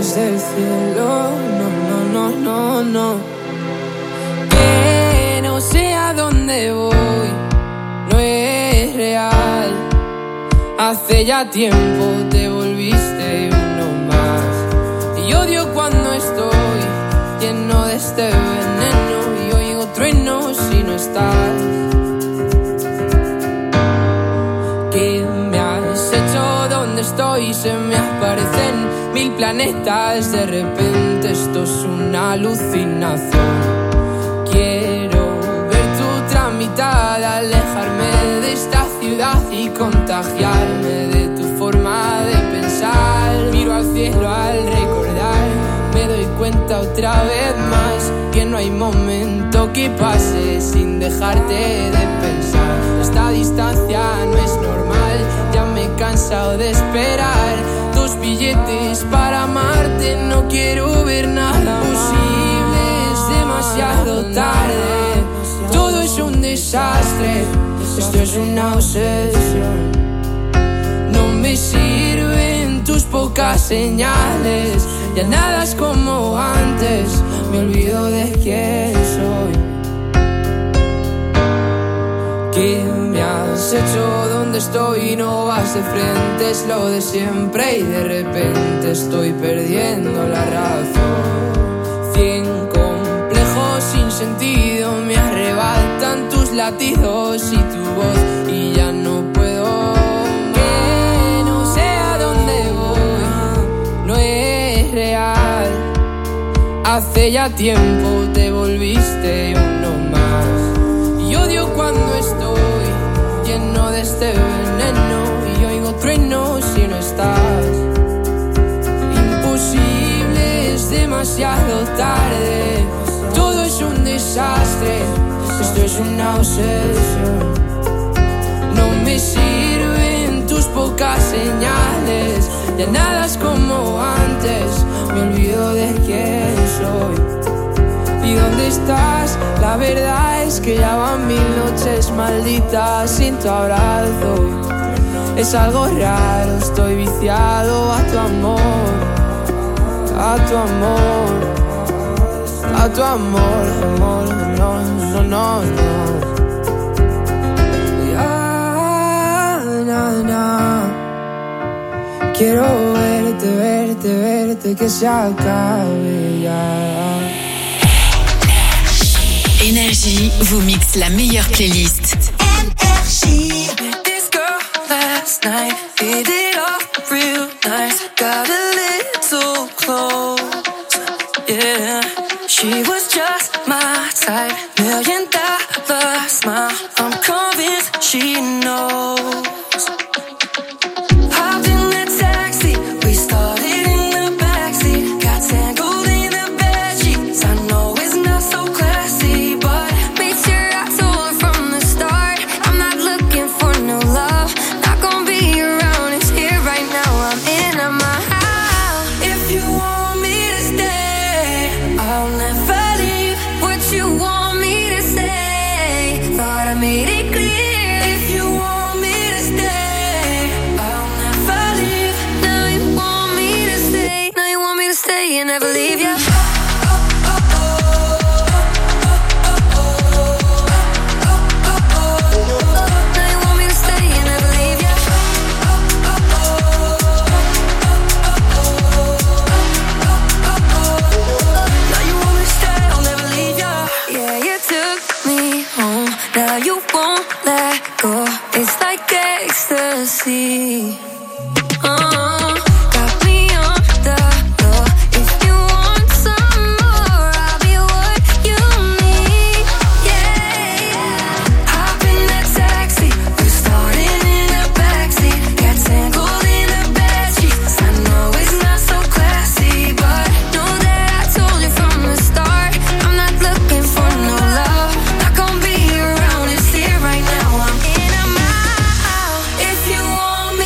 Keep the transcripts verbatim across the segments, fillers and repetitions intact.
estrellas del cielo. No, no, no, no, no. Que no sé a dónde voy, no es real. Hace ya tiempo te volviste uno más. Y odio cuando estoy lleno de este veneno y oigo truenos si no estás. ¿Qué me has hecho? ¿Dónde estoy? Se me aparecen mil planetas. De repente esto es una alucinación. Quiero ver tu tramitada, alejarme de esta ciudad y contagiarme de tu forma de pensar. Miro al cielo al recordar, me doy cuenta otra vez más que no hay momento que pase sin dejarte de pensar. Esta distancia no es normal, ya me he cansado de esperar. Dos billetes para amarte, no quiero ver nada posible, es demasiado tarde. Todo es un desastre, esto es una obsesión. No me sirven tus pocas señales, ya nada es como antes, me olvido de quién soy. ¿Qué me has hecho? ¿Dónde estoy? No vas de frente, es lo de siempre y de repente estoy perdiendo la razón. Cien complejos sin sentido me arrebatan tus latidos y tu voz y ya no puedo. Que no sé a dónde voy, no es real. Hace ya tiempo te volviste uno más. Y odio cuando estoy lleno de este veneno y oigo truenos si no estás. Imposible, es demasiado tarde. Todo es un desastre, esto es una obsesión. No me sirven tus pocas señales, ya nada es como antes, me olvido de quién soy. ¿Y dónde estás? La verdad es que ya van mil noches malditas sin tu abrazo. Es algo raro, estoy viciado a tu amor, a tu amor, a tu amor, amor, no, no, no, no. Ya, na, na. Quiero verte, verte, verte, que se acabe ya. Énergie vous mixe la meilleure playlist. Énergie. This girl last night hit it off real nice. Got a little close. Yeah, she was just my type. Million dollar smile. I'm convinced she knows. Hopped in the taxi, we started in the backseat. Got tangled in the bedsheets. I know it's not so classy, but made sure I told her from the start I'm not looking for no love. Not gonna be around, it's here right now. I'm in on my house. If you want me to stay, I'll never leave. What you want me to say, thought I made it clear. If you want me to stay, I'll never leave. Now you want me to stay, now you want me to stay and never leave you. Now you won't let go. It's like ecstasy. Uh, got me on the floor. If you want some more, I'll be what you need. Yeah, yeah. Hop in that taxi, we started in the backseat. Got tangled in the bedsheets. I know it's not so classy, but know that I told you from the start I'm not looking for no love. Not gonna be around. Right now I'm in a mile. If you want me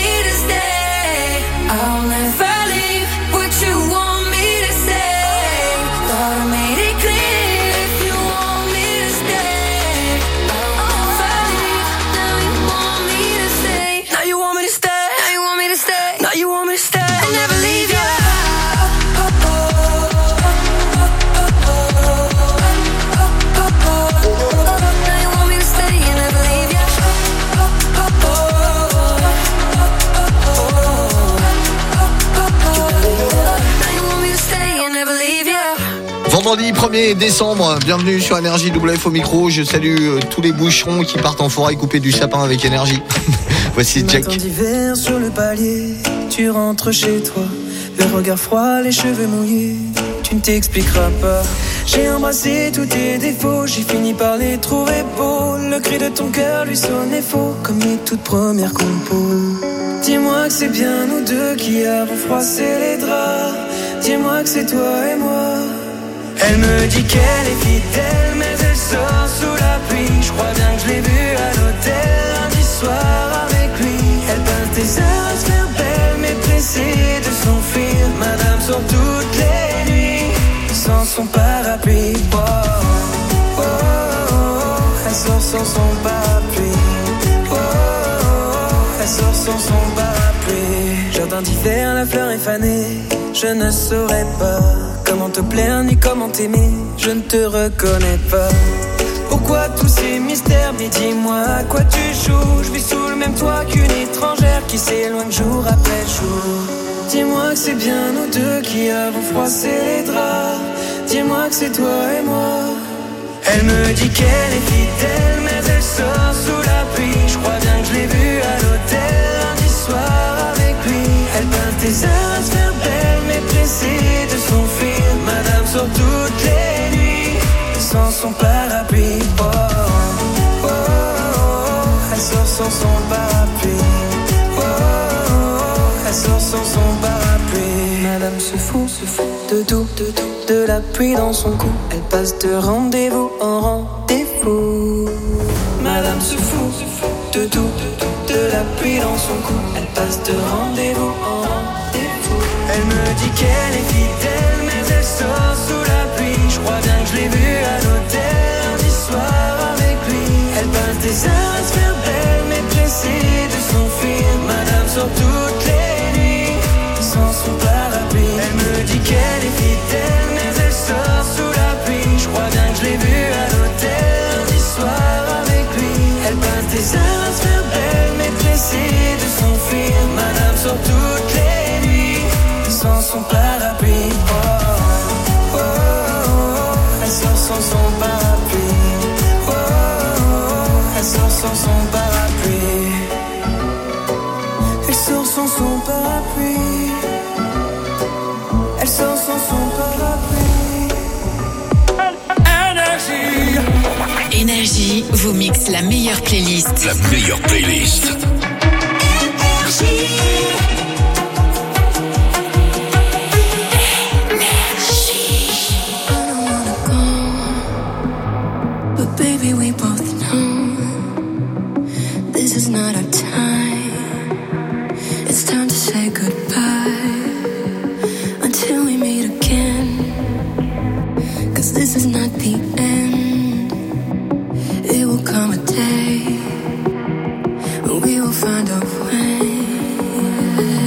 Vendredi premier décembre, bienvenue sur Énergie W F au micro. Je salue euh, tous les boucherons qui partent en forêt couper du sapin avec Énergie. Voici Jack. Matin d'hiver sur le palier, tu rentres chez toi, le regard froid, les cheveux mouillés, tu ne t'expliqueras pas. J'ai embrassé tous tes défauts, j'ai fini par les trouver beaux. Le cri de ton cœur lui sonnait faux, comme les toutes premières compos. Dis-moi que c'est bien nous deux qui avons froissé les draps. Dis-moi que c'est toi et moi. Elle me dit qu'elle est fidèle, mais elle sort sous la pluie. Je crois bien que je l'ai vue à l'hôtel lundi soir avec lui. Elle peint tes heures à se faire belle, mais pressée de s'enfuir. Madame sort toutes les nuits sans son parapluie. Oh, oh, oh, oh. Elle sort sans son parapluie. Oh, oh, oh. Elle sort sans son parapluie. Jardin d'hiver, la fleur est fanée. Je ne saurais pas comment te plaire ni comment t'aimer. Je ne te reconnais pas. Pourquoi tous ces mystères? Mais dis-moi à quoi tu joues. Je vis sous le même toit qu'une étrangère qui s'éloigne jour après jour. Dis-moi que c'est bien nous deux qui avons froissé les draps. Dis-moi que c'est toi et moi. Elle me dit qu'elle est fidèle, mais elle sort sous la pluie. Je crois bien que je l'ai vue à l'hôtel lundi soir avec lui. Elle peint tes heures à se faire belle, mais pressée de s'enfuir. Madame sort toutes les nuits sans son parapluie. Oh, oh, oh, oh. Elle sort sans son parapluie. Oh, oh, oh. Elle sort sans son parapluie. Madame se fout, se fout de tout, de tout, de la pluie dans son cou. Elle passe de rendez-vous en rendez-vous. Madame se fout, se fout de tout, de tout, de la pluie dans son cou. Elle passe de rendez-vous en rendez-vous. Elle me dit qu'elle est fidèle, mais elle sort sous la pluie. Je crois bien que je l'ai vue à l'hôtel lundi soir avec lui. Elle passe des heures à se faire belle, mais pressée de s'enfuir. Madame sort toutes les nuits sans son parapluie. Elle me dit qu'elle est fidèle, mais elle sort sous la pluie. Je crois bien que je l'ai vue à l'hôtel lundi soir avec lui. Elle passe des heures à se faire belle, mais pressée de s'enfuir. Madame sort toutes les nuits sans son parapluie. Oh, oh, oh, oh. Elle sort sans son parapluie. Oh, oh, oh. Elle sort sans son parapluie. Elle sort sans son parapluie. Elle sort sans son parapluie. Énergie. Énergie vous mixe la meilleure playlist. La meilleure playlist. Énergie. Baby, we both know this is not our time. It's time to say goodbye until we meet again. 'Cause this is not the end. It will come a day when we will find our way.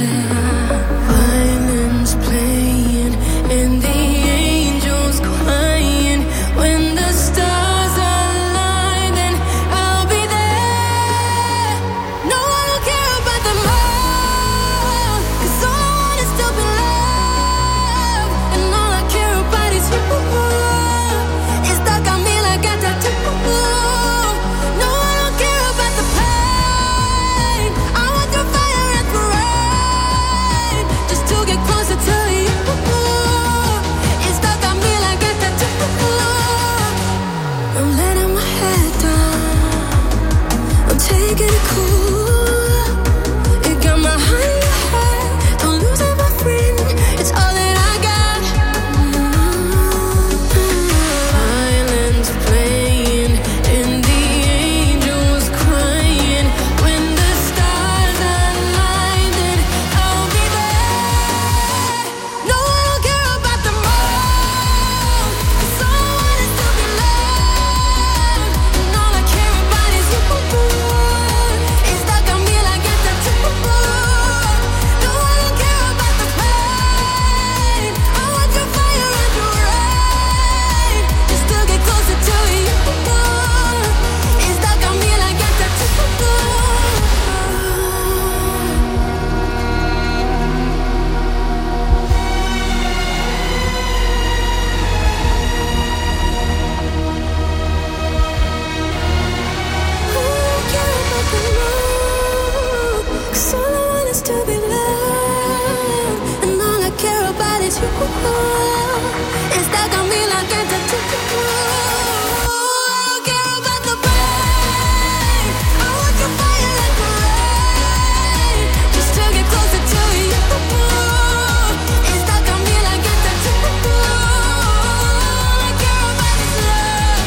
cause you. It's stuck on me like a tattoo. I don't care about the pain. I want your fire like a rain, just to get closer to you. It's stuck on me like a tattoo. All I care about is love.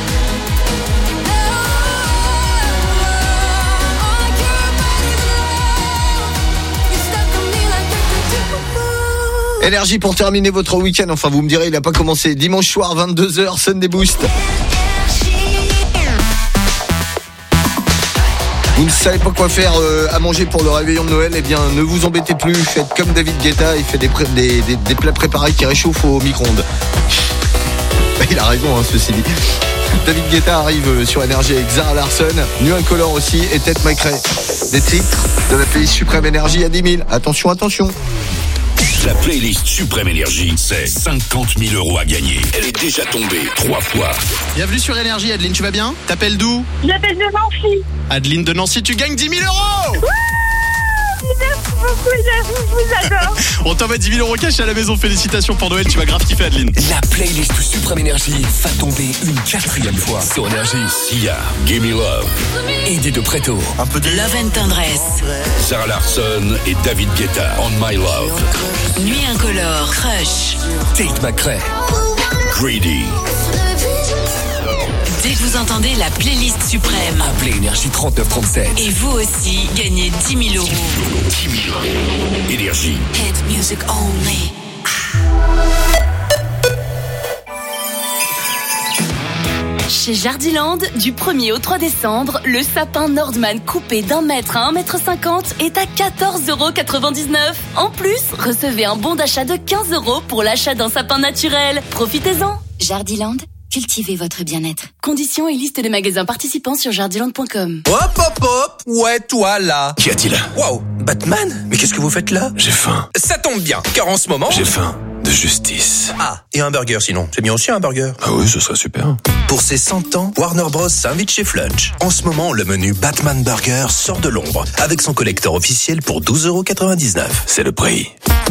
All I care about is love. You're stuck on me like a tattoo. Énergie pour terminer votre week-end. Enfin, vous me direz, il n'a pas commencé. Dimanche soir, vingt-deux heures, Sunday Boost. Vous ne savez pas quoi faire euh, à manger pour le réveillon de Noël? Eh bien, ne vous embêtez plus. Faites comme David Guetta. Il fait des, pré- des, des, des plats préparés qui réchauffent au micro-ondes. Il a raison, hein, ceci dit. David Guetta arrive sur Énergie avec Zara Larsson, Nu Incolore aussi et Tate McRae. Des titres de la playlist Suprême Énergie à dix mille. Attention, attention. La playlist Suprême Énergie, c'est cinquante mille euros à gagner. Elle est déjà tombée trois fois. Bienvenue sur Énergie, Adeline, tu vas bien? T'appelles d'où? J'appelle de Nancy. Adeline de Nancy, tu gagnes dix mille euros. Merci beaucoup, je vous adore. On t'envoie dix mille euros cash à la maison. Félicitations pour Noël, tu vas grave kiffer, Adeline. La playlist Suprême Énergie va tomber une quatrième fois sur Énergie. Sia, Give Me Love, Eddie de Preto, Un peu de Love and Tendresse. Sarah Larsson et David Guetta, On My Love, Nuit incolore. Crush. Tate McRae, Greedy. Dès que vous entendez la playlist suprême, Appelez Énergie trente-neuf trente-sept. et vous aussi gagnez dix mille euros. dix mille euros. Énergie. Hit music only. Chez Jardiland, du premier au trois décembre, le sapin Nordman coupé d'un mètre à un mètre cinquante est à quatorze euros quatre-vingt-dix-neuf. En plus, recevez un bon d'achat de quinze euros pour l'achat d'un sapin naturel. Profitez-en. Jardiland, cultivez votre bien-être. Conditions et liste des magasins participants sur jardiland point com. Hop hop hop. Ouais, toi là. Qu'y a-t-il? Waouh, Batman. Mais qu'est-ce que vous faites là? J'ai faim. Ça tombe bien, car en ce moment... J'ai faim de justice. Ah, et un burger sinon. C'est bien aussi un burger. Ah oui, ce serait super. Pour ses cent ans, Warner Bros s'invite chez Flunch. En ce moment, le menu Batman Burger sort de l'ombre avec son collector officiel pour douze euros quatre-vingt-dix-neuf. C'est le prix.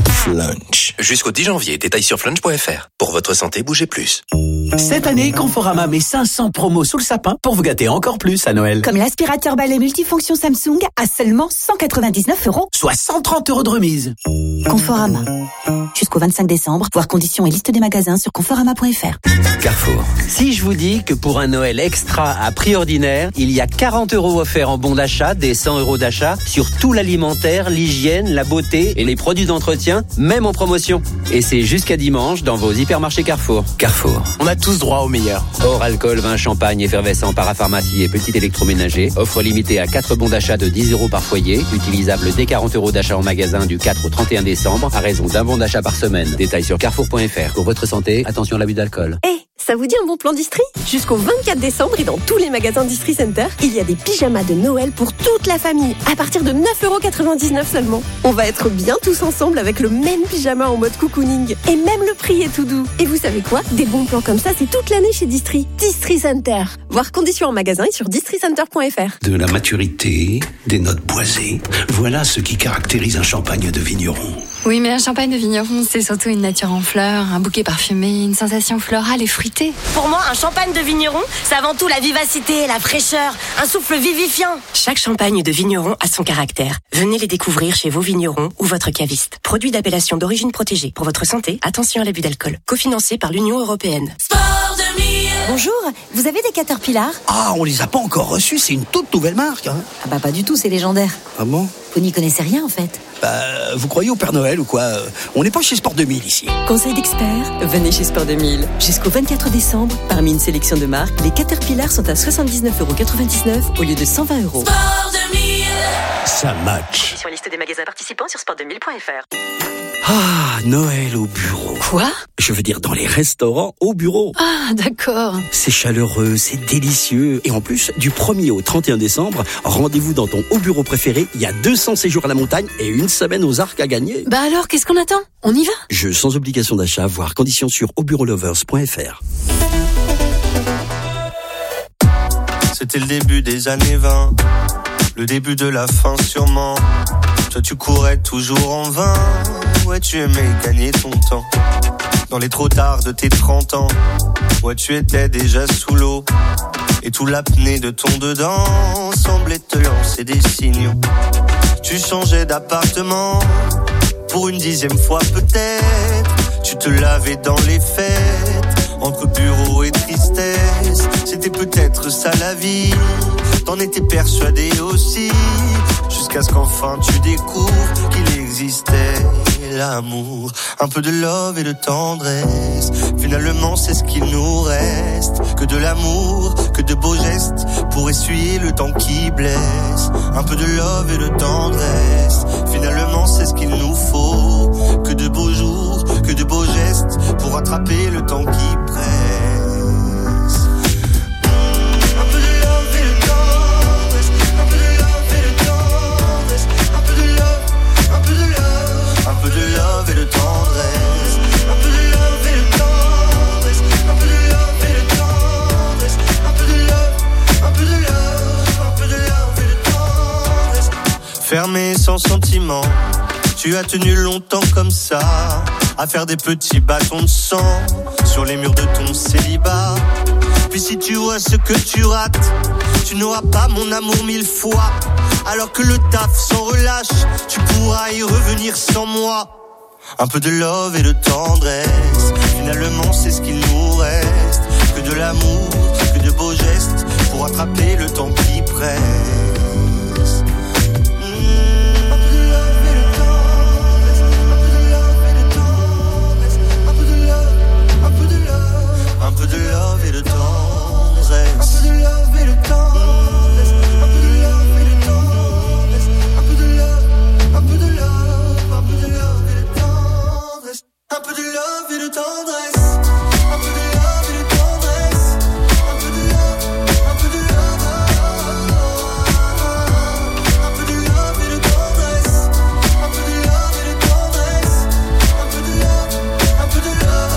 Flunch. Jusqu'au dix janvier, détails sur flunch point f r. Pour votre santé, bougez plus. Cette année, Conforama met cinq cents promos sous le sapin pour vous gâter encore plus à Noël. Comme l'aspirateur balai multifonction Samsung à seulement cent quatre-vingt-dix-neuf euros. Soit cent trente euros de remise. Conforama. Jusqu'au vingt-cinq décembre. Voir conditions et liste des magasins sur conforama point f r. Carrefour. Si je vous dis que pour un Noël extra à prix ordinaire, il y a quarante euros offerts en bons d'achat, des cent euros d'achat sur tout l'alimentaire, l'hygiène, la beauté et les produits d'entretien, même en promotion. Et c'est jusqu'à dimanche dans vos hypermarchés Carrefour. Carrefour. On a tous droit au meilleur. Hors alcool, vin, champagne, effervescent, parapharmacie et petit électroménager. Offre limitée à quatre bons d'achat de dix euros par foyer. Utilisable dès quarante euros d'achat en magasin du quatre au trente et un décembre à raison d'un bon d'achat par semaine. Détails sur carrefour point f r. Pour votre santé, attention à l'abus d'alcool. Hey, ça vous dit un bon plan Distri? Jusqu'au vingt-quatre décembre et dans tous les magasins Distri Center, il y a des pyjamas de Noël pour toute la famille à partir de neuf euros quatre-vingt-dix-neuf seulement. On va être bien tous ensemble avec le même pyjama en mode cocooning. Et même le prix est tout doux. Et vous savez quoi? Des bons plans comme ça, c'est toute l'année chez Distri. Distri Center. Voir conditions en magasin et sur distri center point f r. De la maturité, des notes boisées. Voilà ce qui caractérise un champagne de vigneron. Oui, mais un champagne de vigneron, c'est surtout une nature en fleurs, un bouquet parfumé, une sensation florale et fruitée. Pour moi, un champagne de vigneron, c'est avant tout la vivacité, la fraîcheur, un souffle vivifiant. Chaque champagne de vigneron a son caractère. Venez les découvrir chez vos vignerons ou votre caviste. Produit d'appellation d'origine protégée. Pour votre santé, attention à l'abus d'alcool. Cofinancé par l'Union européenne. Sport deux mille. Bonjour, vous avez des Caterpillar? Ah, on les a pas encore reçus, c'est une toute nouvelle marque. Hein. Ah bah pas du tout, c'est légendaire. Ah bon? Vous n'y connaissez rien en fait. Bah, vous croyez au Père Noël ou quoi? On n'est pas chez Sport deux mille ici. Conseil d'experts, venez chez Sport deux mille. Jusqu'au vingt-quatre décembre, parmi une sélection de marques, les Caterpillar sont à soixante-dix-neuf euros quatre-vingt-dix-neuf au lieu de cent vingt euros. Sport deux mille. Ça match. Sur liste des magasins participants sur sport deux mille point f r. Ah, Noël au bureau. Quoi? Je veux dire dans les restaurants au bureau. Ah, d'accord. C'est chaleureux, c'est délicieux. Et en plus, du premier au trente et un décembre, rendez-vous dans ton au bureau préféré. Il y a deux cents séjours à la montagne et une semaine aux arcs à gagner. Bah alors, qu'est-ce qu'on attend? On y va? Jeu sans obligation d'achat, voire conditions sur au bureau lovers point f r. C'était le début des années vingt, le début de la fin sûrement. Toi tu courais toujours en vain. ouais tu aimais gagner ton temps. Dans les trop tard de tes trente ans, ouais tu étais déjà sous l'eau. Et tout l'apnée de ton dedans semblait te lancer des signaux. Tu changeais d'appartement, pour une dixième fois peut-être. Tu te lavais dans les fêtes, entre bureau et tristesse. C'était peut-être ça la vie, t'en étais persuadé aussi. Jusqu'à ce qu'enfin tu découvres qu'il existait l'amour. Un peu de love et de tendresse, finalement c'est ce qu'il nous reste. Que de l'amour, que de beaux gestes, pour essuyer le temps qui blesse. Un peu de love et de tendresse, finalement c'est ce qu'il nous faut. Que de beaux jours, que de beaux gestes, pour rattraper le temps qui presse. Un peu de love et de tendresse, un peu de love et de tendresse, un peu de love, un peu de love, un peu de love et de tendresse, un peu de love et de tendresse, un peu de love et de tendresse, un peu de love, un peu de love, un peu de love et de tendresse. Fermé sans sentiment, tu as tenu longtemps comme ça, à faire des petits bâtons de sang sur les murs de ton célibat. Puis si tu vois ce que tu rates, tu n'auras pas mon amour mille fois. Alors que le taf s'en relâche, tu pourras y revenir sans moi. Un peu de love et de tendresse, finalement c'est ce qu'il nous reste. Que de l'amour, que de beaux gestes, pour rattraper le temps qui presse. Un peu de love et de tendresse, un peu de love et de tendresse, un peu de love et de tendresse, un peu de love, un peu de love, un peu de love et de tendresse, un peu de love et de tendresse, un peu de love et de tendresse, un peu de love, un peu de love, un peu de love et de tendresse, un peu de love et de tendresse, un peu de love, un peu de love.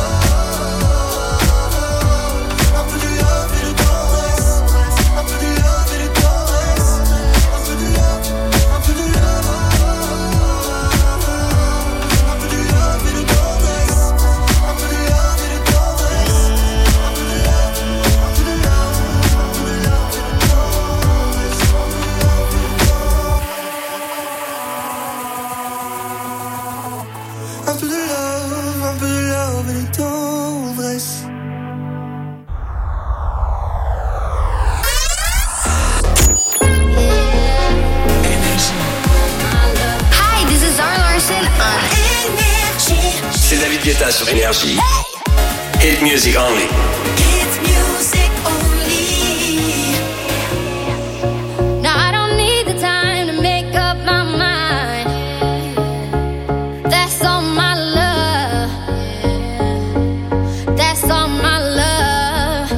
C'est David Guetta sur Énergie. Hit music only. Hit music only. Now I don't need the time to make up my mind. That's all my love. That's all my love.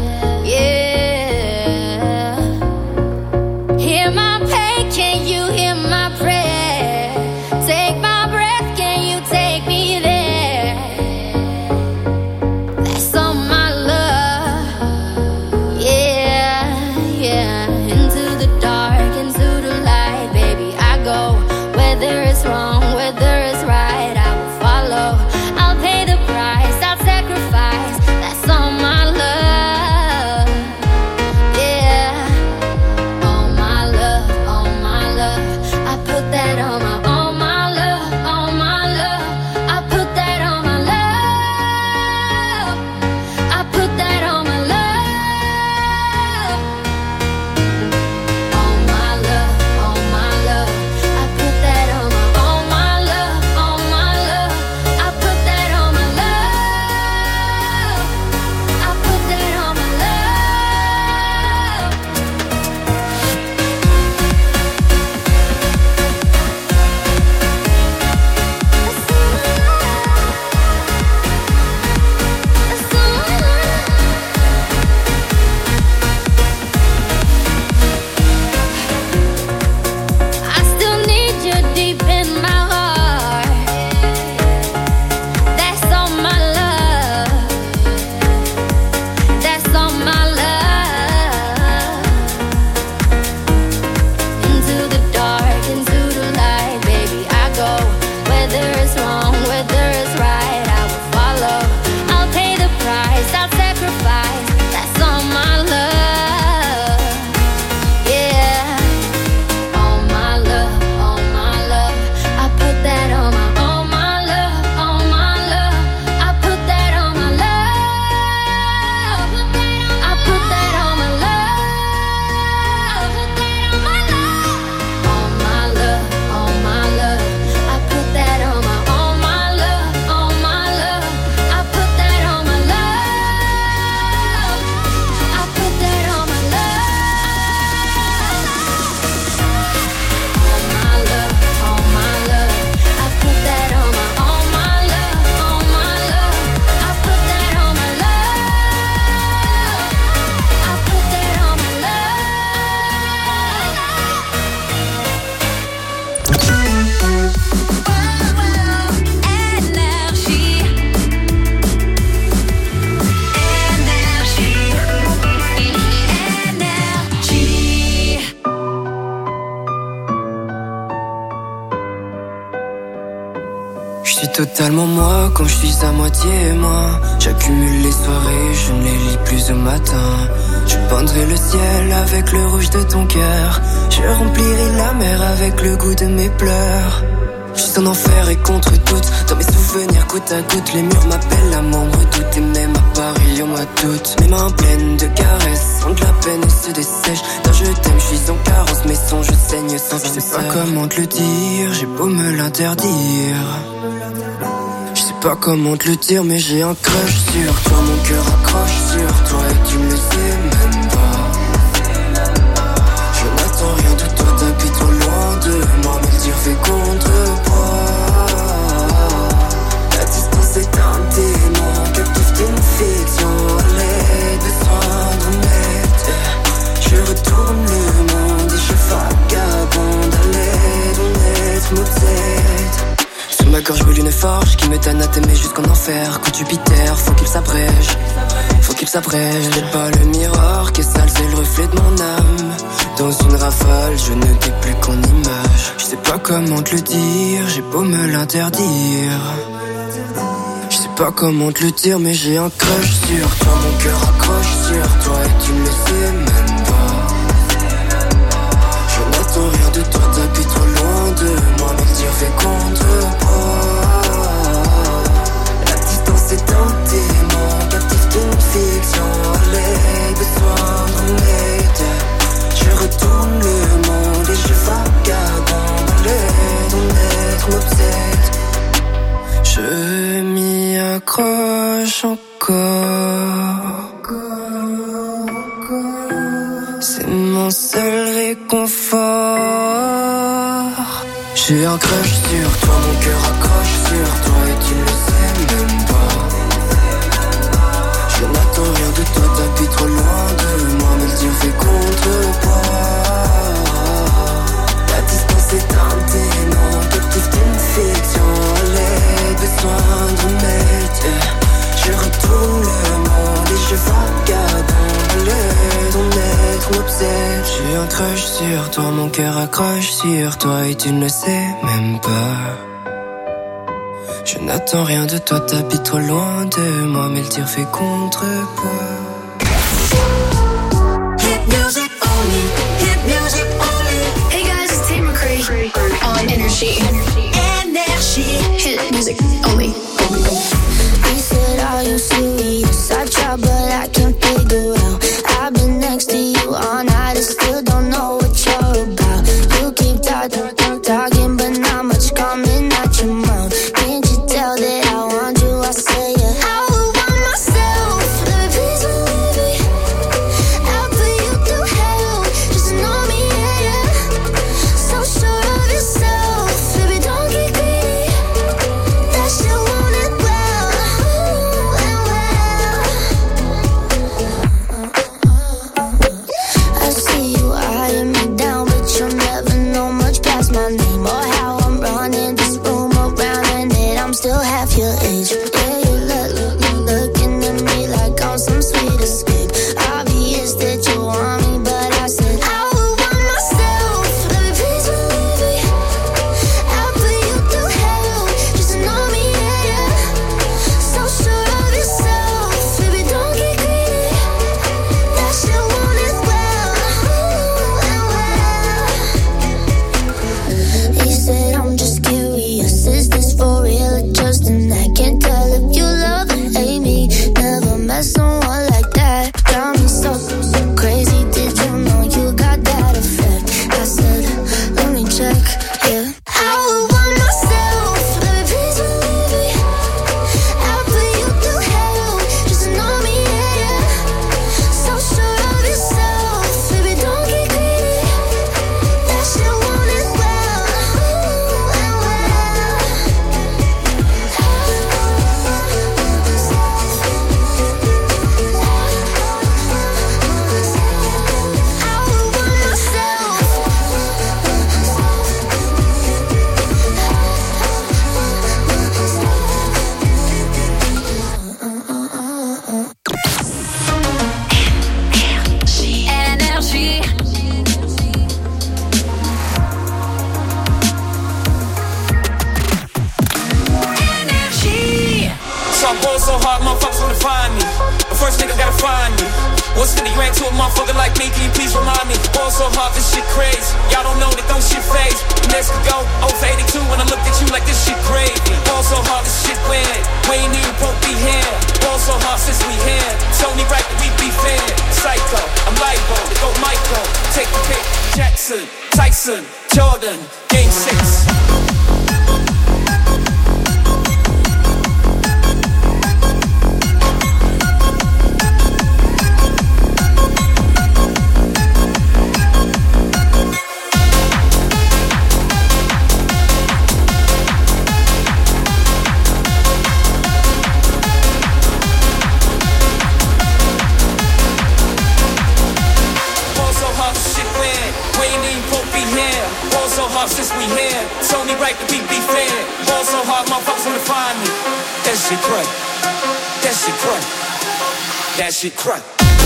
Yeah. Hear my pain, can you hear my prayer? Take my breath, can you take me there? That's all my love. totalement moi quand je suis à moitié moi. J'accumule les soirées, je ne les lis plus au matin. Je peindrai le ciel avec le rouge de ton cœur. Je remplirai la mer avec le goût de mes pleurs. Je suis en enfer et contre toutes. Dans mes souvenirs goutte à goutte. Les murs m'appellent, la m'en redoute. Et même à Paris au mois d'août. Mes mains pleines de caresses ont de la peine et se dessèchent. Quand je t'aime, je suis en carence. Mes songes saignent sans Je sais pas comment te le dire, j'ai beau me l'interdire. Je sais pas comment te le dire, mais j'ai un crush sur toi. Mon cœur accroche sur toi et tu ne le sais même pas. Je n'attends rien de toi, t'habites trop loin de moi. Mais le dire fait contrepoids. La distance est un démon, captif d'une fiction. À l'aide de soins d'honnête, je retourne le monde et je vagabonde. À l'aide d'honnête, m'obsède. Sous ma gorge brûle une forge qui me donne à t'aimer jusqu'en enfer. Coup de Jupiter, faut qu'il s'abrège. Faut qu'il s'abrège. N'est pas le miroir qui est sale, c'est le reflet de mon âme. Dans une rafale, je ne t'ai plus qu'en image. Je sais pas comment te le dire, j'ai beau me l'interdire. Je sais pas comment te le dire, mais j'ai un crush sur toi. Mon cœur accroche sur toi et tu ne le sais même pas. Je n'attends rien de toi, t'habites trop loin de moi. Mais le dire fait contrepoids. La distance est un démon, captif d'une fiction. À l'aide de soins d'honnête, je retourne le monde et je vagabonde. À l'aide d'honnête, m'obsède. Je m'y accroche encore. C'est mon seul réconfort. J'ai un crush sur toi, mon cœur accroche sur toi et tu ne le sais même pas. Je n'attends rien de toi, t'habites trop loin de moi. Mais le dire fait contrepoids. La distance est un démon, captif d'une fiction. À l'aide de soins d'honnête, je retourne le monde et je vagabonde. À l'aide d'honnête, m'obsède. J'ai un crush sur toi, mon cœur accroche sur toi et tu ne le sais même pas. Je n'attends rien de toi, t'habites trop loin de moi. Mais le tir fait contrepoids. Hit music only, hit music only. Hey guys, it's Tate McCree on Energy. Energy. Hit music only. He said, are you serious? I tried but I can't figure out. I've been next to you all night and still don't know what you're about. You keep talking, talking but not much coming out your mouth. Can't you tell that I want you? I say yeah. I would want myself. Let me please believe me. I'll put you through hell. Just know me, yeah, yeah. So sure of yourself. Baby, don't get greedy. That shit won't end well. Ooh, and well. Ball so hard, motherfuckers wanna find me. The first nigga gotta find me. What's fifty grand to a motherfucker like me? Can you please remind me? Ball so hard, this shit crazy. Y'all don't know that don't shit phase. Next could go oh for eighty-two when I looked at you like this shit crazy. Ball so hard, this shit weird. We ain't even broke be here. Ball so hard since we here. It's only right that we be fair. Psycho, I'm libo, they go Michael. Take the pick. Jackson, Tyson, Jordan, Game six. Since we here, it's only right that we be fair. Ball so hard, motherfuckers wanna find me. That shit crack. That shit crack. That shit crack.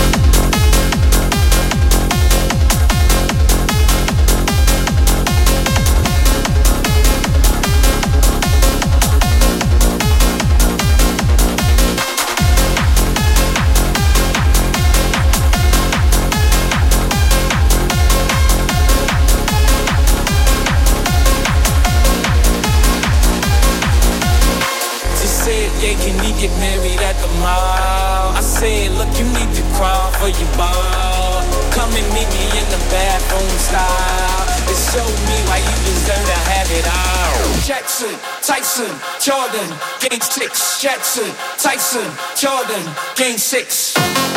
Yeah, can we get married at the mall? I said, look, you need to crawl for your ball. Come and meet me in the bathroom style. And show me why you deserve to have it all. Jackson, Tyson, Jordan, Game six. Jackson, Tyson, Jordan, Game six.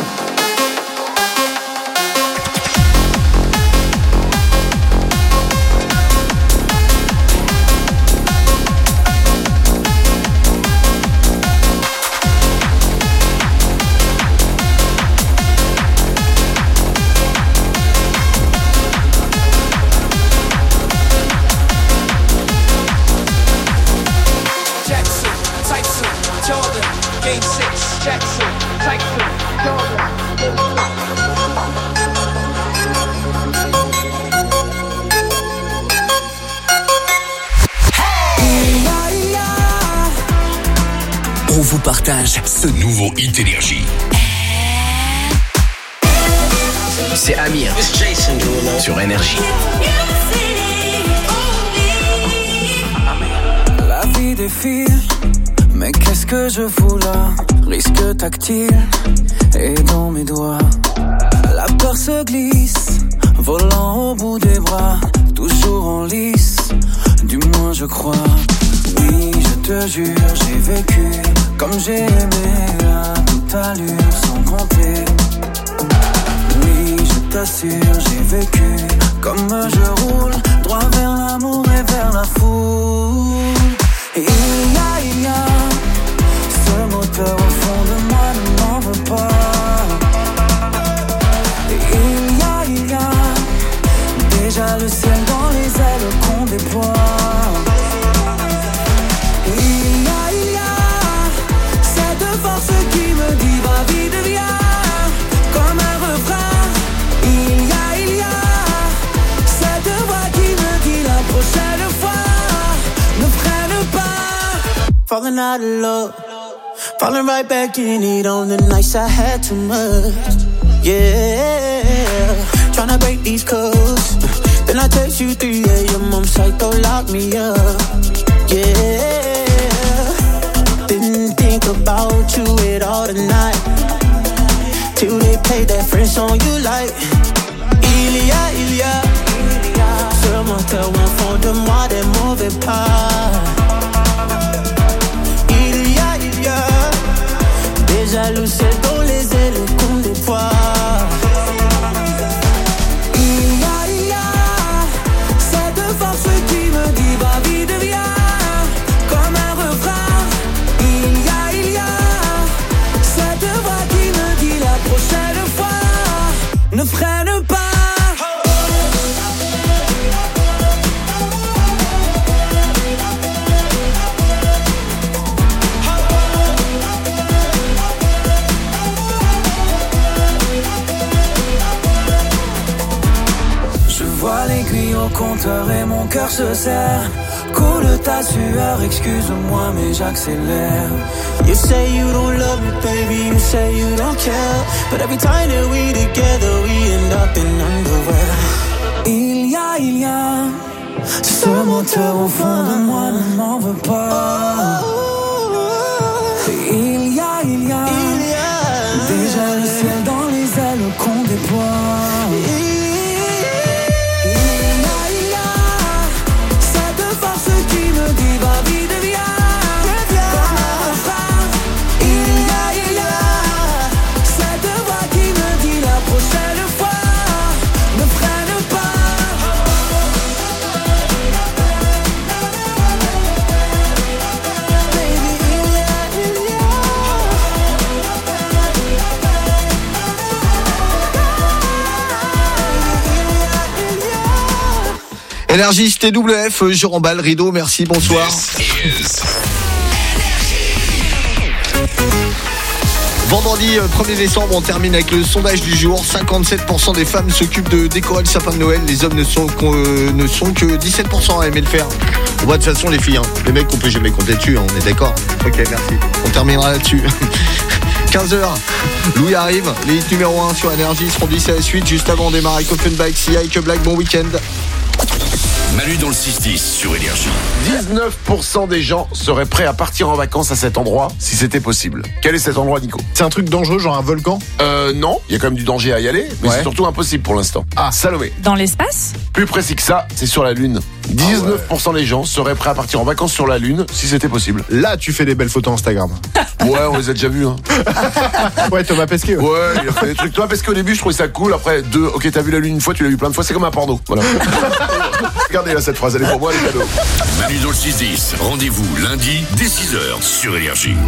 On vous partage ce nouveau hit Énergie. C'est Amir sur Énergie. La vie défile, mais qu'est-ce que je fous là? Risque tactile et dans mes doigts. La peur se glisse, volant au bout des bras, toujours en lice, du moins je crois. Oui, je te jure, j'ai vécu comme j'ai aimé à toute allure sans compter. Oui, je t'assure, j'ai vécu comme je roule, droit vers l'amour et vers la foule. Et il y a, il y a ce moteur au fond de moi ne m'en veut pas. Et il y a, il y a déjà le ciel dans les ailes qu'on déploie. Et il y a, il y a cette force qui me dit va vite viens, comme un refrain. Il y a, il y a cette voix qui me dit la prochaine fois ne freine pas. Falling out of love, falling right back in it on the nights I had too much. Yeah, tryna break these codes. Then I text you three a.m. I'm psycho, lock me up. Yeah, didn't think about you at all tonight, till they played that French song you like. Il y a, il y a ce moteur au fond de moi des mauvais pas. Il y a, il y a déjà le ciel dans les ailes qu'on déploie. Il y a, il y a cette force qui me dit va vite viens, comme un refrain. Il y a, il y a cette voix qui me dit la prochaine fois ne freine pas. L'aiguille au compteur et mon cœur se serre. Coule ta sueur, excuse-moi mais j'accélère. You say you don't love me, baby, you say you don't care. But every time that we together, we end up in underwear. Il y a, il y a ce moteur au fond de moi, ne m'en veux pas. Il y a, il y a, il y a déjà le ciel dans les ailes qu'on déploie. Énergie, T W F, je remballe rideau, merci, bonsoir. Vendredi premier décembre, on termine avec le sondage du jour. cinquante-sept pour cent des femmes s'occupent de décorer le sapin de Noël. Les hommes ne sont, euh, ne sont que dix-sept pour cent à aimer le faire. On voit de toute façon les filles, hein. Les mecs on peut jamais compter dessus, hein, on est d'accord. Ok, merci. On terminera là-dessus. quinze heures, Louis arrive. Les hits numéro un sur Énergie seront dix à la suite. Juste avant, on démarre avec Offenbach, Sia et Que Black. Bon week-end. Manu dans le six dix sur Énergie. dix-neuf pour cent des gens seraient prêts à partir en vacances à cet endroit si c'était possible. Quel est cet endroit, Nico? C'est un truc dangereux, genre un volcan? Euh, non. Il y a quand même du danger à y aller, mais ouais. c'est surtout impossible pour l'instant. Ah, Salomé. Dans l'espace? Plus précis que ça, c'est sur la Lune. dix-neuf pour cent des gens seraient prêts à partir en vacances sur la Lune si c'était possible. Là, tu fais des belles photos Instagram. Ouais, on les a déjà vus, hein. Ouais, Thomas Pesquet. Ouais, ouais, il a fait des trucs. Toi, parce qu'au début, je trouvais ça cool. Après, deux, ok, t'as vu la Lune une fois, tu l'as vu plein de fois. C'est comme un porno. Voilà. Regardez là cette phrase, elle est pour moi, elle est cadeau. Manu dans le six dix. Rendez-vous lundi dès six heures sur Énergie.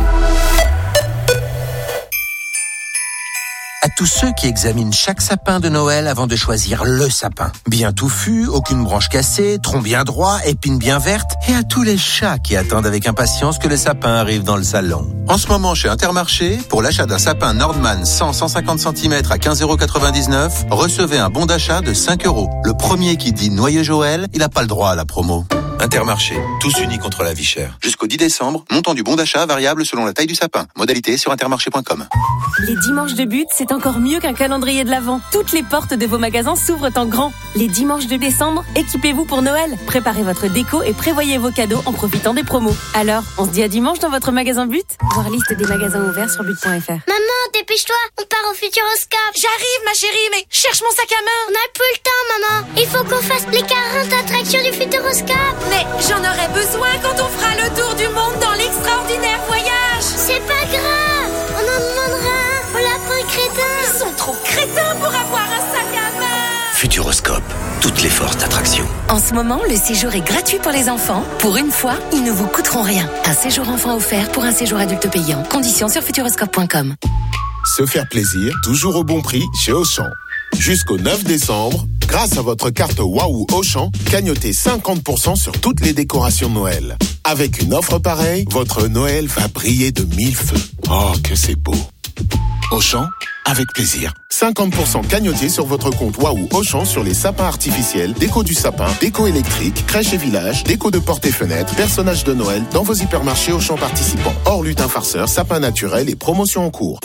À tous ceux qui examinent chaque sapin de Noël avant de choisir le sapin. Bien touffu, aucune branche cassée, tronc bien droit, épine bien verte. Et à tous les chats qui attendent avec impatience que le sapin arrive dans le salon. En ce moment, chez Intermarché, pour l'achat d'un sapin Nordman cent à cent cinquante centimètres à quinze euros quatre-vingt-dix-neuf, recevez un bon d'achat de cinq euros. Le premier qui dit Noyeux Joël, il n'a pas le droit à la promo. Intermarché, tous unis contre la vie chère. Jusqu'au dix décembre, montant du bon d'achat variable selon la taille du sapin. Modalité sur intermarché point com. Les dimanches de but, c'est encore mieux qu'un calendrier de l'Avent. Toutes les portes de vos magasins s'ouvrent en grand. Les dimanches de décembre, équipez-vous pour Noël. Préparez votre déco et prévoyez vos cadeaux en profitant des promos. Alors, on se dit à dimanche dans votre magasin But. Voir liste des magasins ouverts sur but point f r. Maman, dépêche-toi, on part au Futuroscope. J'arrive, ma chérie, mais cherche mon sac à main. On n'a plus le temps, maman. Il faut qu'on fasse les quarante attractions du Futuroscope. Mais j'en aurai besoin quand on fera le tour du monde dans l'extraordinaire voyage. C'est pas grave, on en demandera un au lapin crétin. Ils sont trop crétins pour avoir un sac à main. Futuroscope, toutes les forces d'attraction. En ce moment, le séjour est gratuit pour les enfants. Pour une fois, ils ne vous coûteront rien. Un séjour enfant offert pour un séjour adulte payant. Conditions sur futuroscope point com. Se faire plaisir, toujours au bon prix chez Auchan. Jusqu'au neuf décembre, grâce à votre carte Waouh Auchan, cagnotez cinquante pour cent sur toutes les décorations de Noël. Avec une offre pareille, votre Noël va briller de mille feux. Oh, que c'est beau. Auchan, avec plaisir. cinquante pour cent cagnotés sur votre compte Waouh Auchan sur les sapins artificiels, déco du sapin, déco électrique, crèche et village, déco de portes et fenêtres, personnages de Noël dans vos hypermarchés Auchan participants. Hors lutin farceur, sapin naturel et promotion en cours.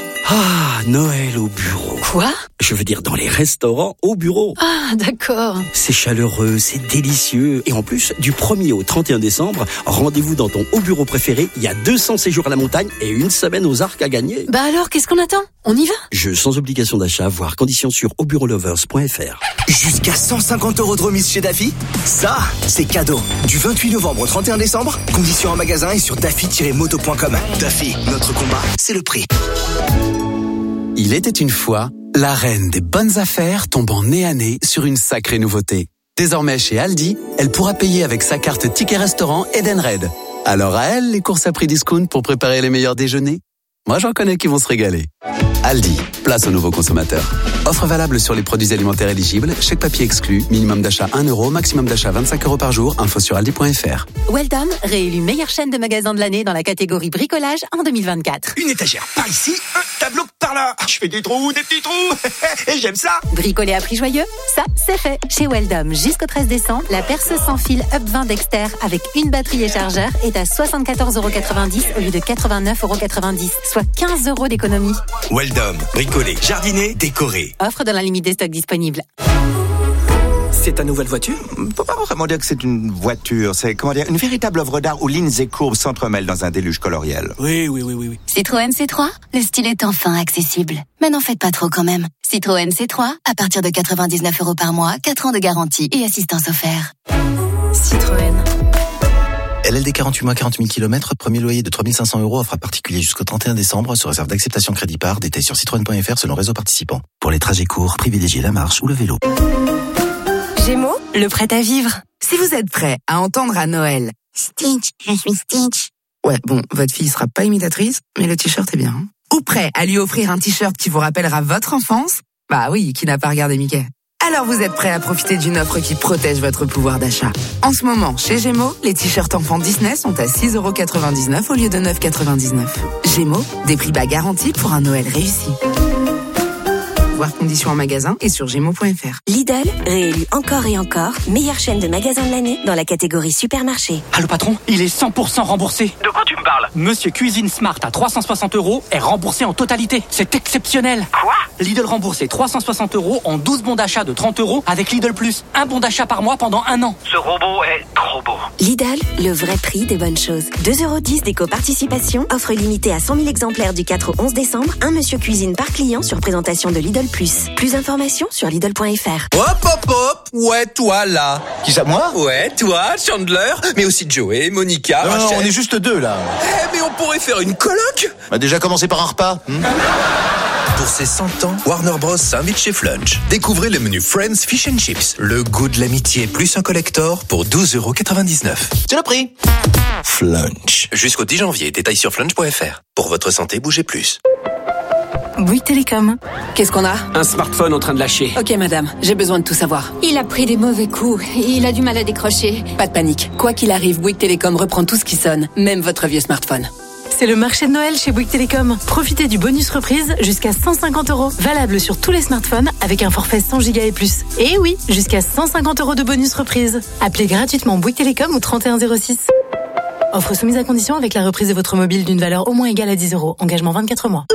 Ah, Noël au bureau. Quoi? Je veux dire dans les restaurants au bureau. Ah, d'accord. C'est chaleureux, c'est délicieux. Et en plus, du premier au trente et un décembre, rendez-vous dans ton au bureau préféré. Il y a deux cents séjours à la montagne et une semaine aux arcs à gagner. Bah alors, qu'est-ce qu'on attend? On y va? Jeu sans obligation d'achat, voire conditions sur au bureau lovers point f r. Jusqu'à cent cinquante euros de remise chez Daffy? Ça, c'est cadeau. Du vingt-huit novembre au trente et un décembre, conditions en magasin et sur daffy tiret moto point com. Daffy, notre combat, c'est le prix. Il était une fois, la reine des bonnes affaires tombant nez à nez sur une sacrée nouveauté. Désormais chez Aldi, elle pourra payer avec sa carte Ticket Restaurant Edenred. Alors à elle, les courses à prix discount pour préparer les meilleurs déjeuners. Moi j'en connais qui vont se régaler. Aldi, place aux nouveaux consommateurs. Offre valable sur les produits alimentaires éligibles, chèque papier exclu, minimum d'achat un euro, maximum d'achat vingt-cinq euros par jour, info sur aldi point f r. Weldom, réélu meilleure chaîne de magasins de l'année dans la catégorie bricolage en deux mille vingt-quatre. Une étagère par ici, un tableau par par là. Je fais des trous, des petits trous. Et j'aime ça. Bricoler à prix joyeux, ça, c'est fait. Chez Weldom, jusqu'au treize décembre, la perceuse sans fil Up vingt Dexter avec une batterie et chargeur est à soixante-quatorze euros quatre-vingt-dix au lieu de quatre-vingt-neuf euros quatre-vingt-dix, soit quinze euros d'économie. Weldom, bricoler, jardiner, décorer. Offre dans la limite des stocks disponibles. C'est ta nouvelle voiture? On peut pas vraiment dire que c'est une voiture. C'est, comment dire, une véritable œuvre d'art où lignes et courbes s'entremêlent dans un déluge coloriel. Oui, oui, oui, oui, oui. Citroën C trois, le style est enfin accessible. Mais n'en faites pas trop quand même. Citroën C trois, à partir de quatre-vingt-dix-neuf euros par mois, quatre ans de garantie et assistance offerte. Citroën. L L D quarante-huit mois, quarante mille kilomètres, premier loyer de trois mille cinq cents euros, offre à particulier jusqu'au trente et un décembre, sous réserve d'acceptation crédit par, détail sur citroën point f r selon réseau participant. Pour les trajets courts, privilégiez la marche ou le vélo. Gémeaux, le prêt à vivre. Si vous êtes prêt à entendre à Noël Stitch, je suis Stitch. Ouais, bon, votre fille sera pas imitatrice, mais le t-shirt est bien. Hein. Ou prêt à lui offrir un t-shirt qui vous rappellera votre enfance? Bah oui, qui n'a pas regardé Mickey. Alors vous êtes prêt à profiter d'une offre qui protège votre pouvoir d'achat. En ce moment, chez Gémeaux, les t-shirts enfants Disney sont à six euros quatre-vingt-dix-neuf au lieu de neuf euros quatre-vingt-dix-neuf. Gémeaux, des prix bas garantis pour un Noël réussi. Voir conditions en magasin et sur gémeaux point f r. Lidl, réélu encore et encore, meilleure chaîne de magasins de l'année dans la catégorie supermarché. Allô patron, il est cent pour cent remboursé. De quoi tu me parles? Monsieur Cuisine Smart à trois cent soixante euros est remboursé en totalité. C'est exceptionnel. Quoi? Lidl remboursé trois cent soixante euros en douze bons d'achat de trente euros avec Lidl Plus. Un bon d'achat par mois pendant un an. Ce robot est trop beau. Lidl, le vrai prix des bonnes choses. deux euros dix d'éco-participation, offre limitée à cent mille exemplaires du quatre au onze décembre, un monsieur cuisine par client sur présentation de Lidl Plus. Plus d'informations sur Lidl point f r. Hop hop hop. Ouais, toi là. Qui ça, moi? Ouais, toi, Chandler, mais aussi Joey, Monica, Non, non, Rachel. on est juste deux, là. Eh, mais on pourrait faire une coloc. On va déjà commencer par un repas. Hmm Pour ses cent ans, Warner Bros s'invite chez Flunch. Découvrez le menu Friends Fish and Chips. Le goût de l'amitié plus un collector pour douze euros quatre-vingt-dix-neuf. C'est le prix. Flunch. Jusqu'au dix janvier, détail sur flunch point f r. Pour votre santé, bougez plus. Bouygues Télécom. Qu'est-ce qu'on a? Un smartphone en train de lâcher. Ok madame, j'ai besoin de tout savoir. Il a pris des mauvais coups. Il a du mal à décrocher. Pas de panique. Quoi qu'il arrive, Bouygues Télécom reprend tout ce qui sonne, même votre vieux smartphone. C'est le marché de Noël chez Bouygues Télécom. Profitez du bonus reprise jusqu'à cent cinquante euros. Valable sur tous les smartphones avec un forfait cent giga et plus. Et oui, jusqu'à cent cinquante euros de bonus reprise. Appelez gratuitement Bouygues Télécom au trente et un zéro six. Offre soumise à condition avec la reprise de votre mobile d'une valeur au moins égale à dix euros. Engagement vingt-quatre mois.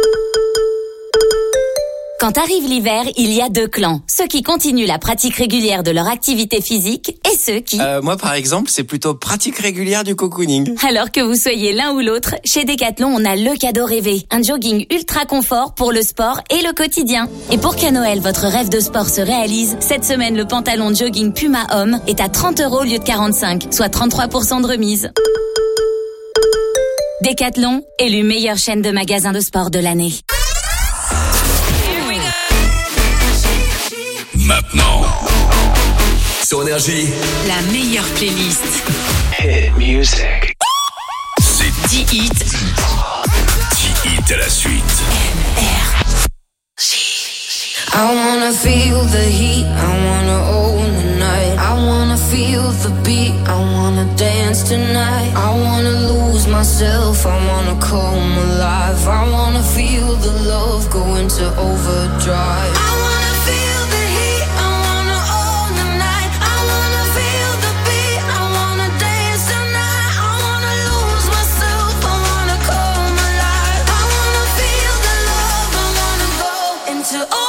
Quand arrive l'hiver, il y a deux clans. Ceux qui continuent la pratique régulière de leur activité physique et ceux qui... Euh, moi par exemple, c'est plutôt pratique régulière du cocooning. Alors que vous soyez l'un ou l'autre, chez Decathlon, on a le cadeau rêvé. Un jogging ultra confort pour le sport et le quotidien. Et pour qu'à Noël, votre rêve de sport se réalise, cette semaine, le pantalon de jogging Puma Homme est à trente euros au lieu de quarante-cinq, soit trente-trois pour cent de remise. Decathlon, élu meilleure chaîne de magasins de sport de l'année. Maintenant, sur Énergie, La meilleure playlist. Hit Music. C'est dix hits. dix hits à la suite. I wanna feel the heat, I wanna own the night. I wanna feel the beat, I wanna dance tonight. I wanna lose myself, I wanna come alive. I wanna feel the love go into overdrive. I wanna feel the heat, I wanna own the night. I wanna feel the beat, I wanna dance tonight. I wanna lose myself, I wanna come alive. I wanna feel the love, I wanna go into overdrive.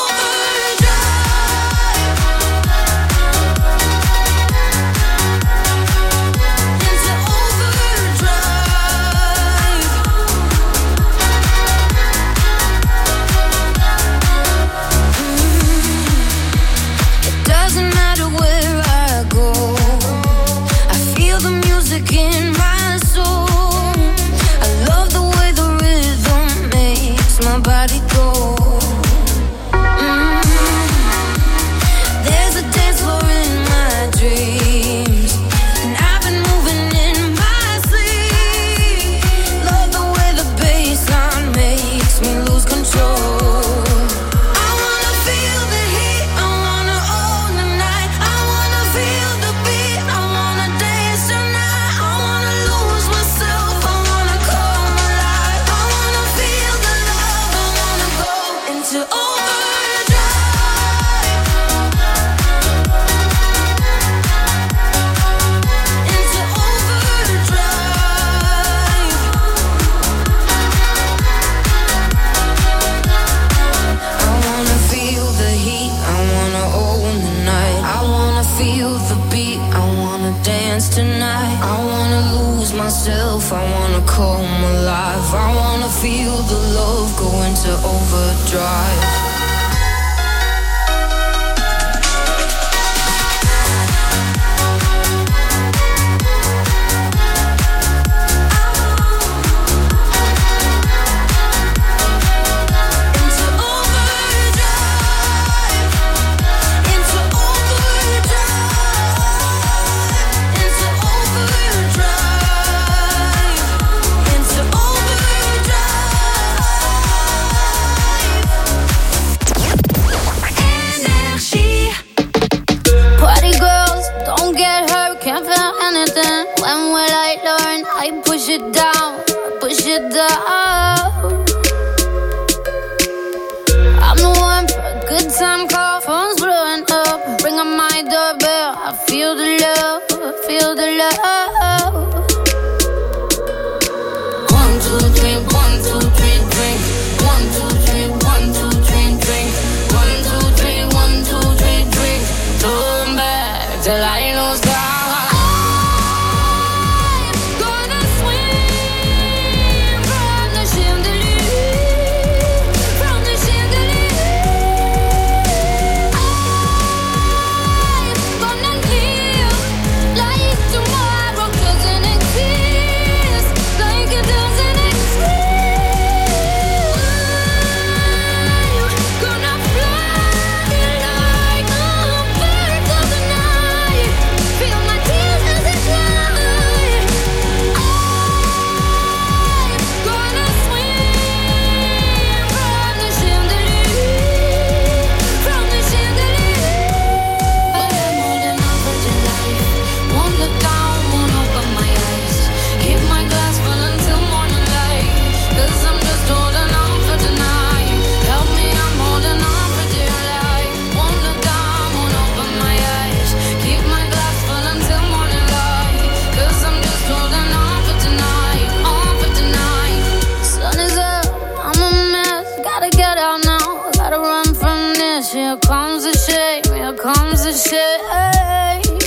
In my soul, I love the way the rhythm makes my body go. Mm. There's a dance floor in my dreams, and I've been moving in my sleep. Love the way the bassline makes me lose control. I wanna feel the heat, I wanna own the night. I wanna feel the beat, I wanna dance tonight. Myself, I wanna come alive. I wanna feel the love, I wanna go myself, I wanna come alive. I wanna feel the love go into overdrive. Push it down, push it down. I'm the one for a good time call, phone's blowing up. Bring on my doorbell, I feel the love, I feel the love. One, two, three, one, two, three, drink. One, two, three, one, two, three, drink. One, two, three, one, two, three, drink. Turn back till I lose God. Here comes the shame, here comes the shame.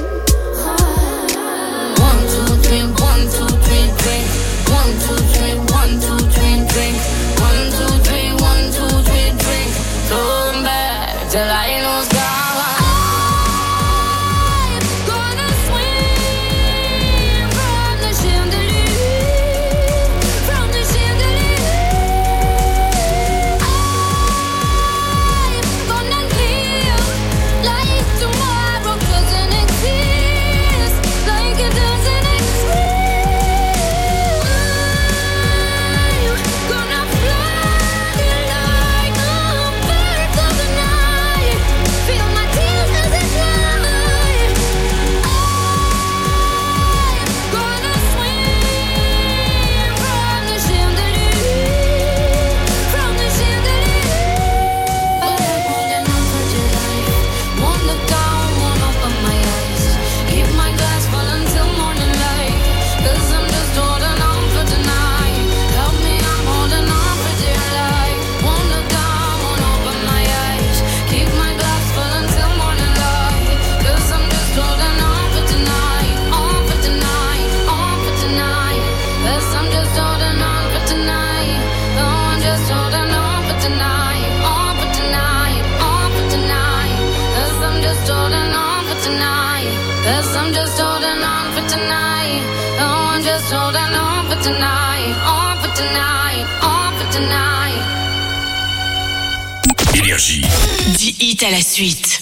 One, two, three, one, two, three, drink. One, two, three, one, two, three, drink. One, two, three, one, two, three, drink. Turn back till I lose God. Énergie. dix hits à la suite.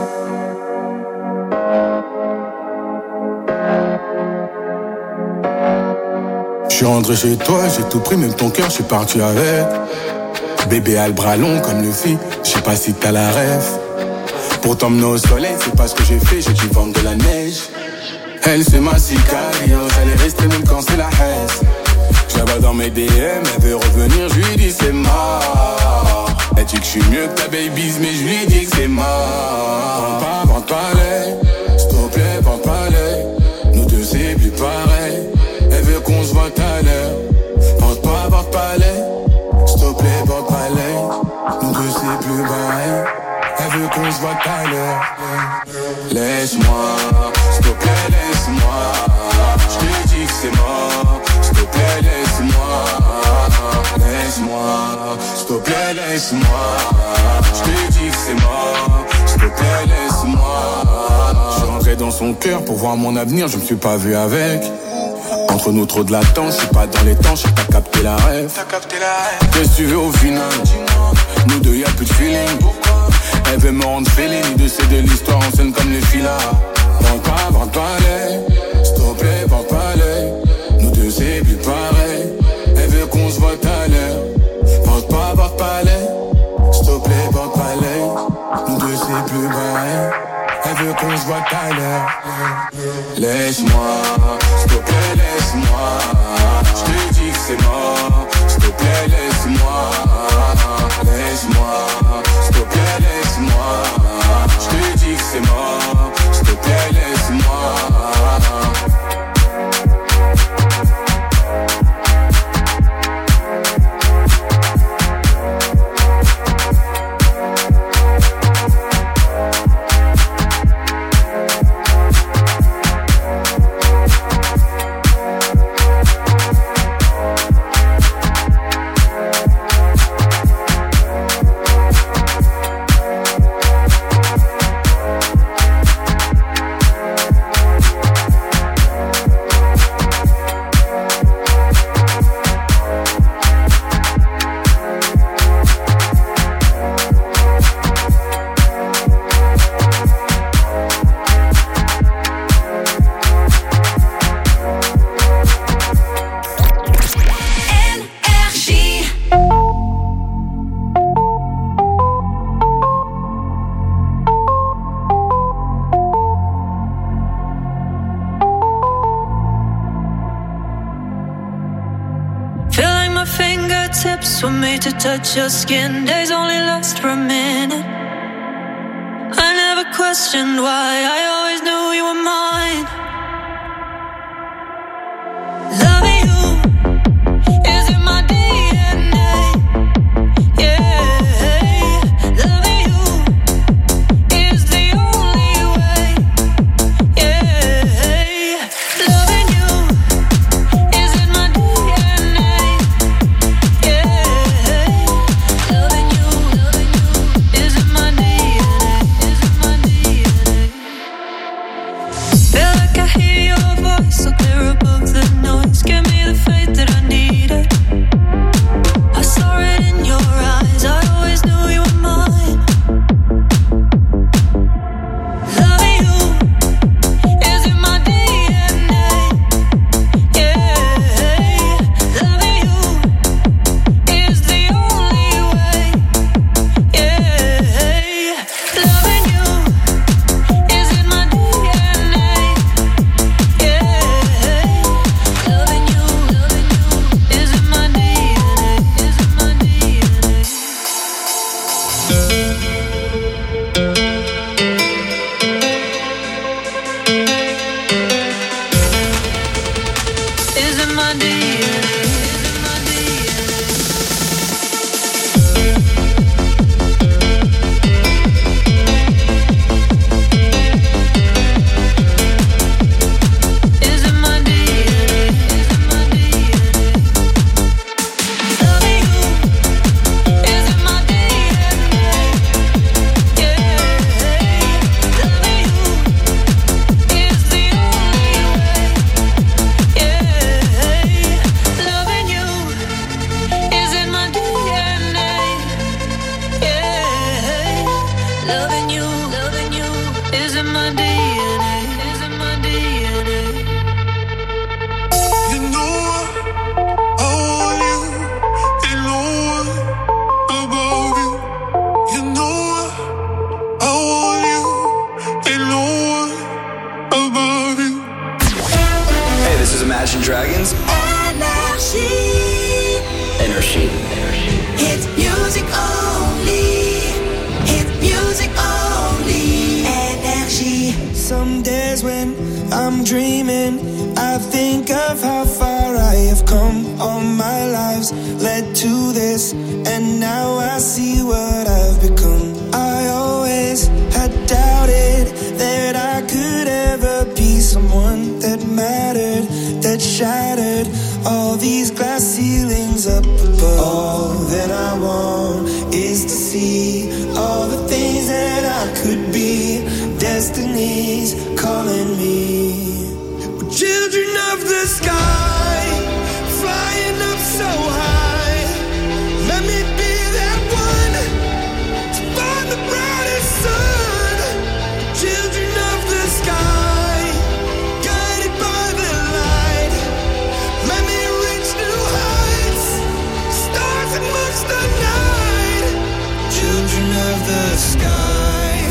Je suis rentré chez toi, j'ai tout pris, même ton cœur, je suis parti avec. Bébé a le bras long comme le fit, je sais pas si t'as la rêve. Pour t'emmener au soleil, c'est pas ce que j'ai fait, j'ai dû vendre de la neige. Elle c'est ma sicarios, elle est restée même quand c'est la haisse. Je la vois dans mes D M, elle veut revenir, je lui dis c'est mort. Elle dit que je suis mieux que ta baby's, mais je lui dis que c'est mort. Vends pas, vends pas l'œil, s'il te plaît, vends pas l'œil. Nous deux c'est plus pareil, elle veut qu'on se voit tout à l'heure. Vends pas, vends pas l'œil, s'il te plaît, vends pas l'œil. Nous deux c'est plus pareil, elle veut qu'on se voit tout à l'heure. Laisse-moi, s'il te plaît, laisse-moi. Je te dis que c'est mort. S'il te plaît, laisse-moi. Laisse-moi. S'il te plaît, laisse-moi. Je te dis que c'est mort. S'il te plaît, laisse-moi. Je suis rentré dans son cœur pour voir mon avenir, je me suis pas vu avec. Entre nous trop de latence, je suis pas dans les temps, je sais que t'as capté la rêve. Qu'est-ce que tu veux au final? Nous deux y'a plus de feeling. Elle veut me rendre féline, de c'est de l'histoire en scène comme les filas. Vends pas, vends pas les, s'il te plaît, vends pas les. Nous deux c'est plus pareil. Elle veut qu'on se voit à l'heure. Vends pas, vends pas les, s'il te plaît, vends pas les. Nous deux c'est plus pareil. Elle veut qu'on se voit à l'heure. Laisse-moi, s'il te plaît, laisse-moi. Je te dis que c'est mort. S'il te plaît, laisse-moi. Laisse-moi, s'il te plaît, laisse-moi. Je te dis que c'est mort. S'il te plaît, laisse-moi. For me to touch your skin, days only last for a minute. I never questioned why, I always knew you were mine. Loving you is in my D N A. Yeah, loving you is the only way. Yeah, loving you is in my D N A. So clear above the noise, give me the faith that I needed. I saw it in your eyes, I always knew you were mine. Loving you is in my D N A. Yeah, loving you is the only way. Yeah, loving you is in my D N A. Imagine Dragons. Energy. Energy. Hit music only. Hit music only. Energy. Some days when I'm dreaming, I think of how far I have come. All my lives led to this, and now I see what I've become. I always had doubted that I could ever be someone that mattered. shattered. All these glass ceilings up above. All that I want is to see all the things that I could be. Destiny's calling me. We're children of the sky, flying up so high. Let me be that one to find the brightest sun. Children of the sky, guided by the light. Let me reach new heights, stars amongst the night. Children of the sky.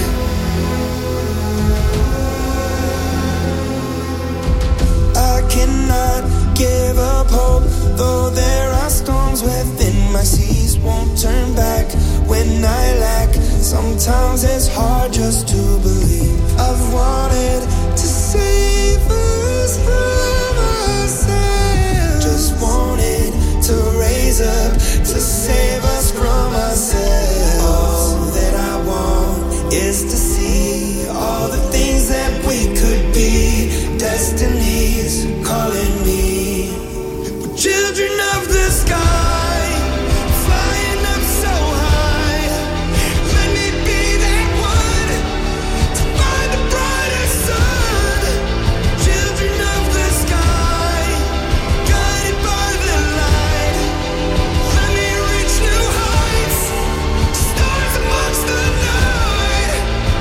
I cannot give up hope, though there are storms within my seas won't turn back when I lack. Sometimes it's hard just to believe. I've wanted to save us from ourselves. Just wanted to raise up to save us from ourselves. All that I want is to see all the things that we could be. Destiny's calling me. We're children of the sky, flying up so high. Let me be that one to find the brightest sun. Children of the sky, guided by the light. Let me reach new heights, stars amongst the night.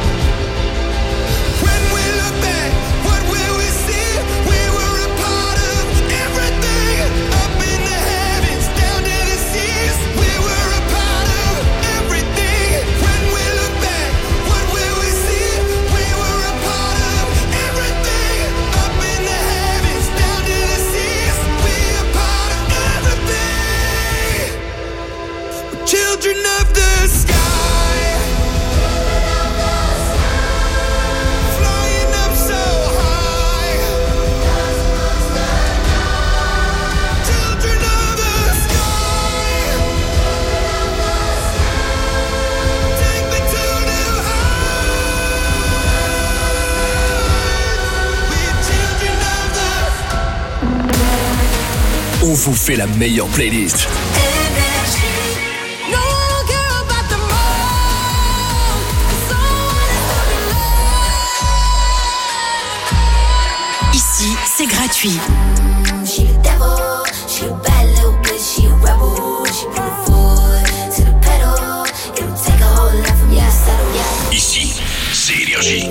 When we look back, what will we see? We were a part of everything. Up in the heavens, down to the seas. We were a part of everything. When we look back, what will we see? We were a part of everything. Up in the heavens, down to the seas. We a part of everything. We're children of the sky, flying up so high. Children of the sky, take me to new heights. We're children of the On vous fait la meilleure playlist. No one care about the more. Someone is Ici, c'est gratuit. She the devil, she a bad little bitch, she a rebel. She put her foot to the pedal. It'll take a whole lot for me to settle, yeah. Ici, c'est Énergie.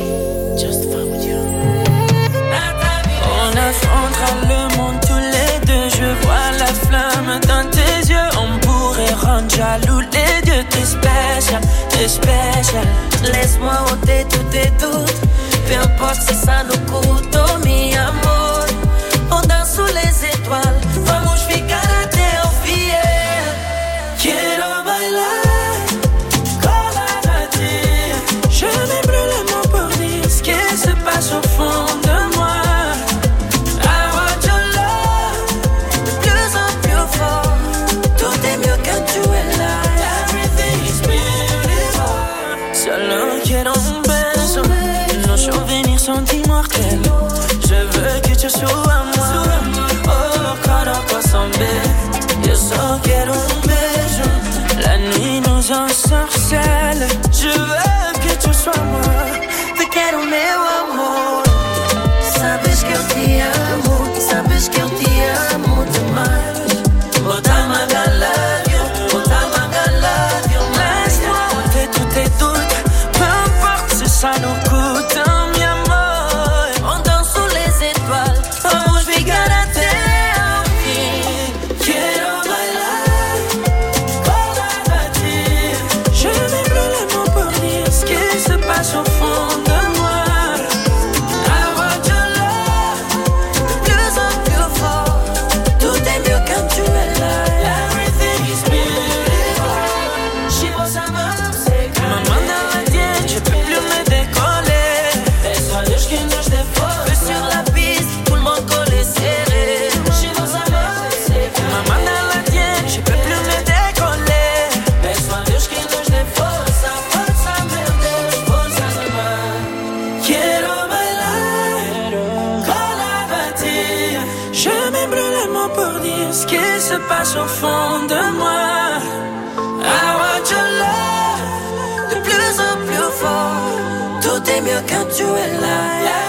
On affrontera le monde tous les deux. Je vois la flamme dans tes yeux. On pourrait rendre jaloux les deux. T'es spécial, t'es spécial. Laisse-moi ôter tous tes doutes. Peu importe si ça nous coûte, oh mi amor. On danse sous les étoiles. Vamos ficar até o fiel. Quiero bailar con la ti. Je n'ai plus les mots pour dire ce qui se passe au fond de moi. I want your love, de plus en plus fort. Tout est mieux quand tu es là. Everything is beautiful. Solo quiero un beso. Nos souvenirs sont immortels. Je veux que tu sois moi. Oh, corazón son belles. Yo solo quiero un beso. La nuit nous ensorcelle. Je veux que tu sois moi. Te quiero meu amor. Sabes que eu te amo. Sabes que eu te amo demais. Bota magalhães, bota magalhães. Laisse-moi ôter tous tes doutes. Peu importe si ça nous coûte, mi amor. On danse sous les étoiles. Vamos ficar até ao fim. Quiero bailar con la ti. Je n'ai crache au fond de moi. I want your love, de plus en plus fort. Tout est mieux quand tu es là.